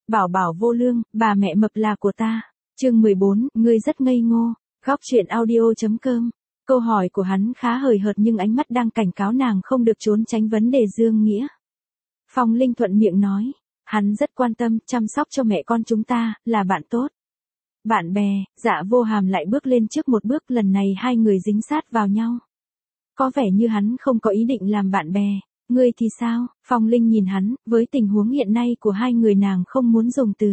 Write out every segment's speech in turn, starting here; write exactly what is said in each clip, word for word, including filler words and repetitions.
bảo bảo vô lương, bà mẹ mập là của ta. Chương mười bốn, ngươi rất ngây ngô. Góc truyện audio.com. Câu hỏi của hắn khá hời hợt nhưng ánh mắt đang cảnh cáo nàng không được trốn tránh vấn đề dương nghĩa. Phong Linh thuận miệng nói, hắn rất quan tâm, chăm sóc cho mẹ con chúng ta, là bạn tốt. Bạn bè, Dạ Vô Hàm lại bước lên trước một bước, lần này hai người dính sát vào nhau. Có vẻ như hắn không có ý định làm bạn bè. Ngươi thì sao? Phong Linh nhìn hắn, với tình huống hiện nay của hai người nàng không muốn dùng từ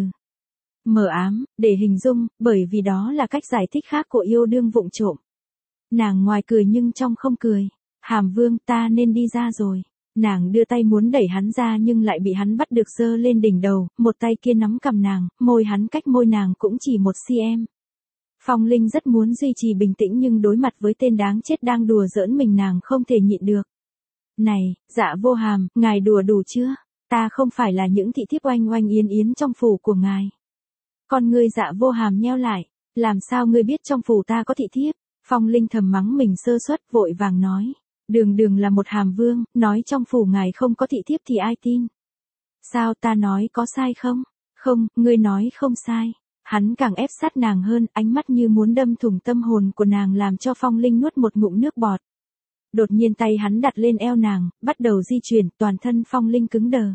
mờ ám để hình dung, bởi vì đó là cách giải thích khác của yêu đương vụng trộm. Nàng ngoài cười nhưng trong không cười. Hàm Vương, ta nên đi ra rồi. Nàng đưa tay muốn đẩy hắn ra nhưng lại bị hắn bắt được giơ lên đỉnh đầu, một tay kia nắm cầm nàng, môi hắn cách môi nàng cũng chỉ một xăng-ti-mét. Phong Linh rất muốn duy trì bình tĩnh nhưng đối mặt với tên đáng chết đang đùa giỡn mình nàng không thể nhịn được. Này, Dạ Vô Hàm, ngài đùa đủ chưa? Ta không phải là những thị thiếp oanh oanh yến yến trong phủ của ngài. Con ngươi Dạ Vô Hàm nheo lại, làm sao ngươi biết trong phủ ta có thị thiếp? Phong Linh thầm mắng mình sơ suất, vội vàng nói. Đường đường là một hàm vương, nói trong phủ ngài không có thị thiếp thì ai tin? Sao ta nói có sai không? Không, ngươi nói không sai. Hắn càng ép sát nàng hơn, ánh mắt như muốn đâm thủng tâm hồn của nàng làm cho Phong Linh nuốt một ngụm nước bọt. Đột nhiên tay hắn đặt lên eo nàng, bắt đầu di chuyển, toàn thân Phong Linh cứng đờ.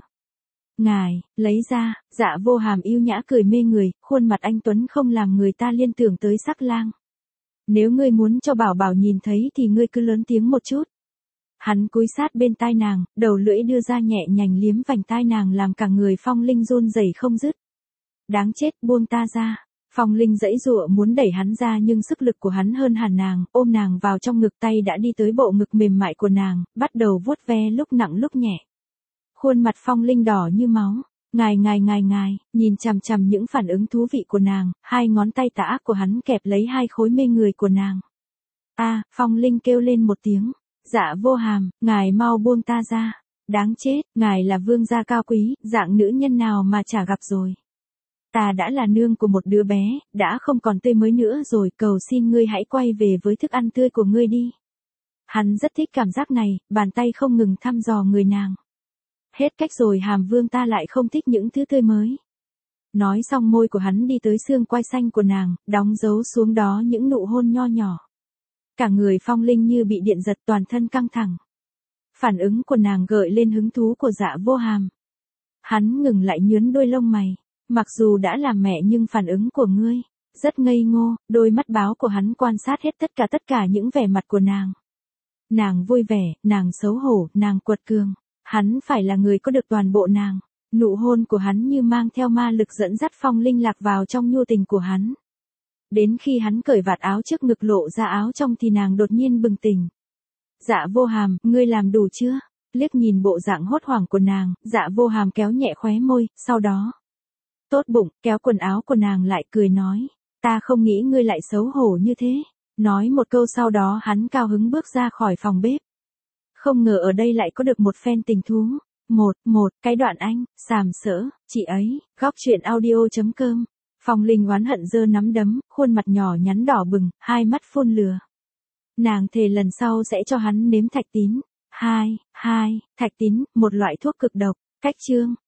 Ngài, lấy ra, Dạ Vô Hàm yêu nhã cười mê người, khuôn mặt anh tuấn không làm người ta liên tưởng tới sắc lang. Nếu ngươi muốn cho bảo bảo nhìn thấy thì ngươi cứ lớn tiếng một chút. Hắn cúi sát bên tai nàng, đầu lưỡi đưa ra nhẹ nhàng liếm vành tai nàng làm cả người Phong Linh run rẩy không dứt. Đáng chết, buông ta ra. Phong Linh giãy giụa muốn đẩy hắn ra nhưng sức lực của hắn hơn hẳn nàng, ôm nàng vào trong ngực, tay đã đi tới bộ ngực mềm mại của nàng, bắt đầu vuốt ve lúc nặng lúc nhẹ. Khuôn mặt Phong Linh đỏ như máu. Ngài ngài ngài ngài, nhìn chằm chằm những phản ứng thú vị của nàng, hai ngón tay tà ác của hắn kẹp lấy hai khối mê người của nàng. A, à, Phong Linh kêu lên một tiếng. Dạ Vô Hàm, ngài mau buông ta ra. Đáng chết, ngài là vương gia cao quý, dạng nữ nhân nào mà chả gặp rồi. Ta đã là nương của một đứa bé, đã không còn tươi mới nữa rồi, cầu xin ngươi hãy quay về với thức ăn tươi của ngươi đi. Hắn rất thích cảm giác này, bàn tay không ngừng thăm dò người nàng. Hết cách rồi, Hàm Vương, ta lại không thích những thứ tươi mới. Nói xong môi của hắn đi tới xương quai xanh của nàng, đóng dấu xuống đó những nụ hôn nho nhỏ. Cả người Phong Linh như bị điện giật, toàn thân căng thẳng. Phản ứng của nàng gợi lên hứng thú của Dạ Vô Hàm. Hắn ngừng lại nhướng đôi lông mày. Mặc dù đã làm mẹ nhưng phản ứng của ngươi rất ngây ngô, đôi mắt báo của hắn quan sát hết tất cả tất cả những vẻ mặt của nàng. Nàng vui vẻ, nàng xấu hổ, nàng quật cường. Hắn phải là người có được toàn bộ nàng. Nụ hôn của hắn như mang theo ma lực dẫn dắt Phong Linh lạc vào trong nhu tình của hắn. Đến khi hắn cởi vạt áo trước ngực lộ ra áo trong thì nàng đột nhiên bừng tỉnh. Dạ Vô Hàm, ngươi làm đủ chưa? Liếc nhìn bộ dạng hốt hoảng của nàng, Dạ Vô Hàm kéo nhẹ khóe môi, sau đó tốt bụng, kéo quần áo của nàng lại cười nói. Ta không nghĩ ngươi lại xấu hổ như thế. Nói một câu sau đó hắn cao hứng bước ra khỏi phòng bếp. Không ngờ ở đây lại có được một phen tình thú. Một, một, cái đoạn anh, sàm sỡ, chị ấy, góc truyện audio.com. Phong Linh oán hận giơ nắm đấm, khuôn mặt nhỏ nhắn đỏ bừng, hai mắt phun lửa. Nàng thề lần sau sẽ cho hắn nếm thạch tín. Hai, hai, thạch tín, một loại thuốc cực độc. Cách chương.